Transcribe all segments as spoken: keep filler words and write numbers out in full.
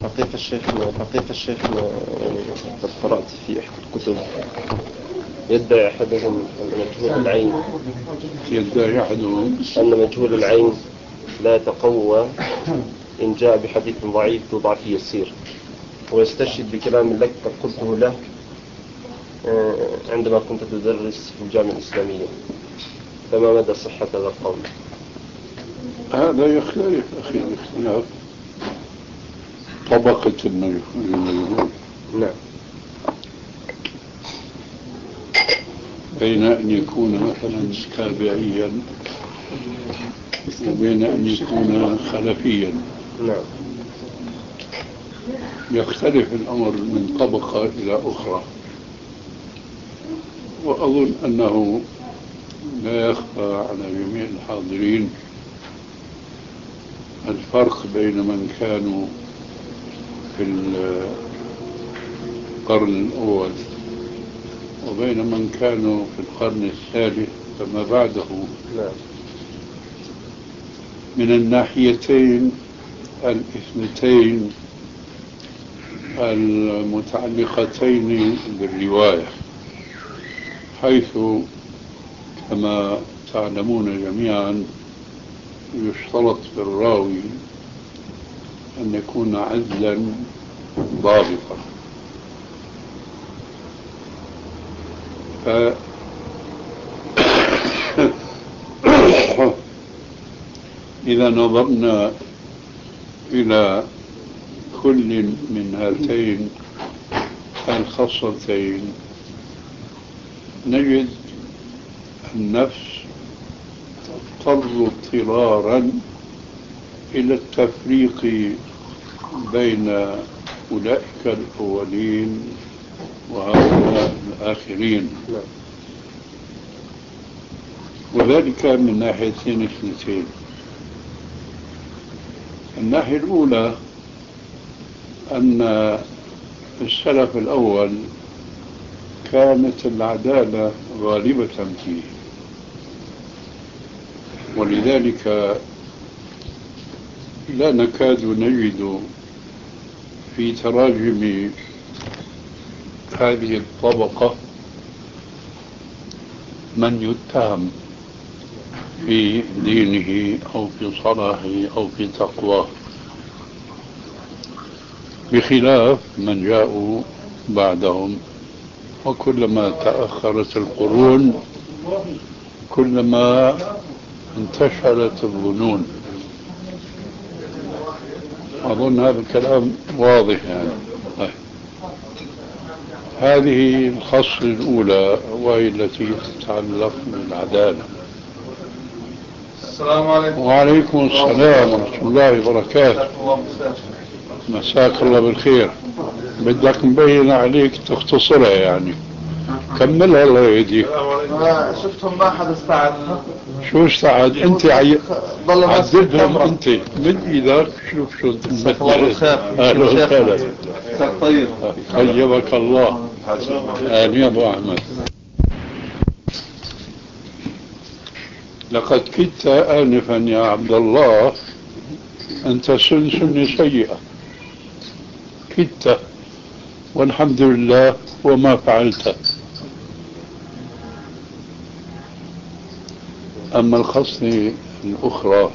حقيقة الشيخ حقيقة الشيخ يعني قد قرأت في إحدى الكتب يدعي أحدهم أن مجهول العين يدعي أحدهم أن مجهول العين لا يتقوى إن جاء بحديث ضعيف وضعف يسير، ويستشهد بكلام لك قد قلته له عندما كنت تدرس في الجامعة الإسلامية، فما مدى صحة هذا القول؟ هذا يختلف أخي الاختلاف طبقة المجهول. نعم. بين أن يكون مثلا تابعيا وبين أن يكون خلفيا. نعم. يختلف الأمر من طبقة إلى أخرى، وأظن أنه لا يخفى على جميع الحاضرين الفرق بين من كانوا في القرن الأول وبين من كانوا في القرن الثالث فما بعده. نعم. من الناحيتين الاثنتين المتعلقتين بالرواية، حيث كما تعلمون جميعا يشترط في الراوي أن يكون عدلا ضابطا. ف إذا نظرنا إلى كل من هاتين الخصلتين نجد النفس تضطر اضطرارا إلى التفريق بين أولئك الأولين وهؤلاء الآخرين، وذلك من ناحيتين اثنتين. الناحية الأولى أن السلف الأول كانت العدالة غالبة فيه، ولذلك لا نكاد نجد في تراجم هذه الطبقة من يتهم في دينه أو في صلاحه أو في تقواه، بخلاف من جاءوا بعدهم. وكلما تأخرت القرون كلما انتشرت الظنون. أظن هذا الكلام واضح يعني. هذه الخصلة الأولى وهي التي تتعلق بالعدالة. السلام عليكم. وعليكم السلام ورحمة الله وبركاته. مساك الله بالخير. بدك نبين عليك تختصرها يعني، كملها الله يهديك. شفتهم ما حدا استعد. شو استعد؟ انت عي... عددهم انت من ايدك. شوف شو مساك الله بالخير. اهلا وسهلا. مساك طيب. طيبك الله. اهلا يا ابو احمد. لقد كدت آنفا يا عبد الله أن تسن سنة سيئة، كدت، والحمد لله وما فعلت. أما الخصلة الأخرى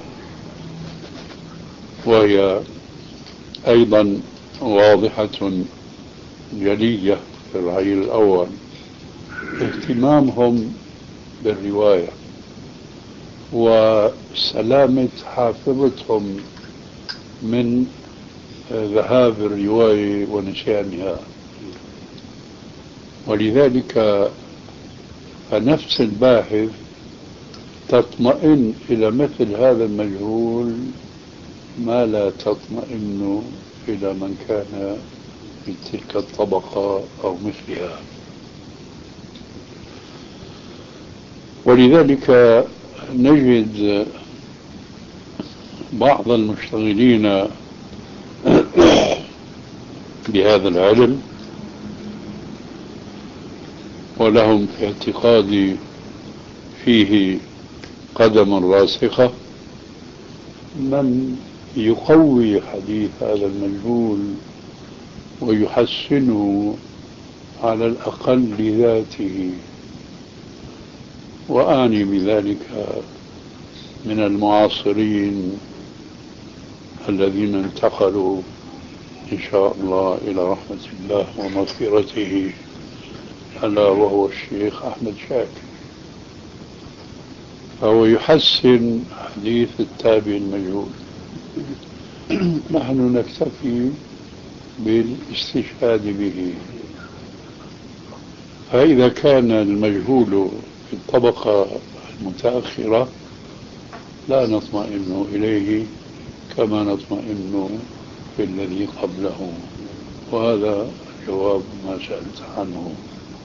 وهي أيضا واضحة جلية في الرأي الأول، اهتمامهم بالرواية وسلامة حافظتهم من ذهاب الرواية ونسيانها. ولذلك فنفس الباحث تطمئن إلى مثل هذا المجهول ما لا تطمئن إلى من كان في تلك الطبقة أو مثلها. ولذلك نجد بعض المشتغلين بهذا العلم ولهم في اعتقادي فيه قدم راسخة من يقوي حديث هذا المجهول ويحسن على الأقل ذاته، وأعني بذلك من المعاصرين الذين انتقلوا إن شاء الله إلى رحمة الله ومغفرته، ألا وهو الشيخ أحمد شاكر. فهو يحسن حديث التابع المجهول. نحن نكتفي بالاستشهاد به. فإذا كان المجهول في الطبقة المتأخرة لا نطمئن إليه كما نطمئن في الذي قبله، وهذا جواب ما سألت عنه.